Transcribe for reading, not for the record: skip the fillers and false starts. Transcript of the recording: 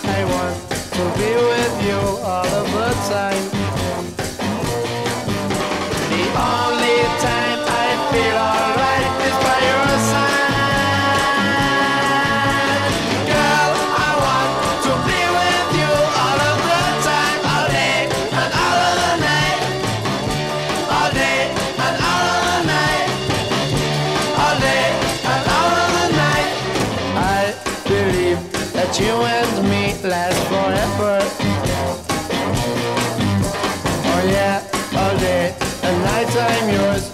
I want to be with you all of the time. The only time I feel alright is by your side. Girl, I want to be with you all of the time, all day and all of the night. All day and all of the night. All day and all of the night. I believe that you and me last forever. Oh yeah, all day and night I'm yours.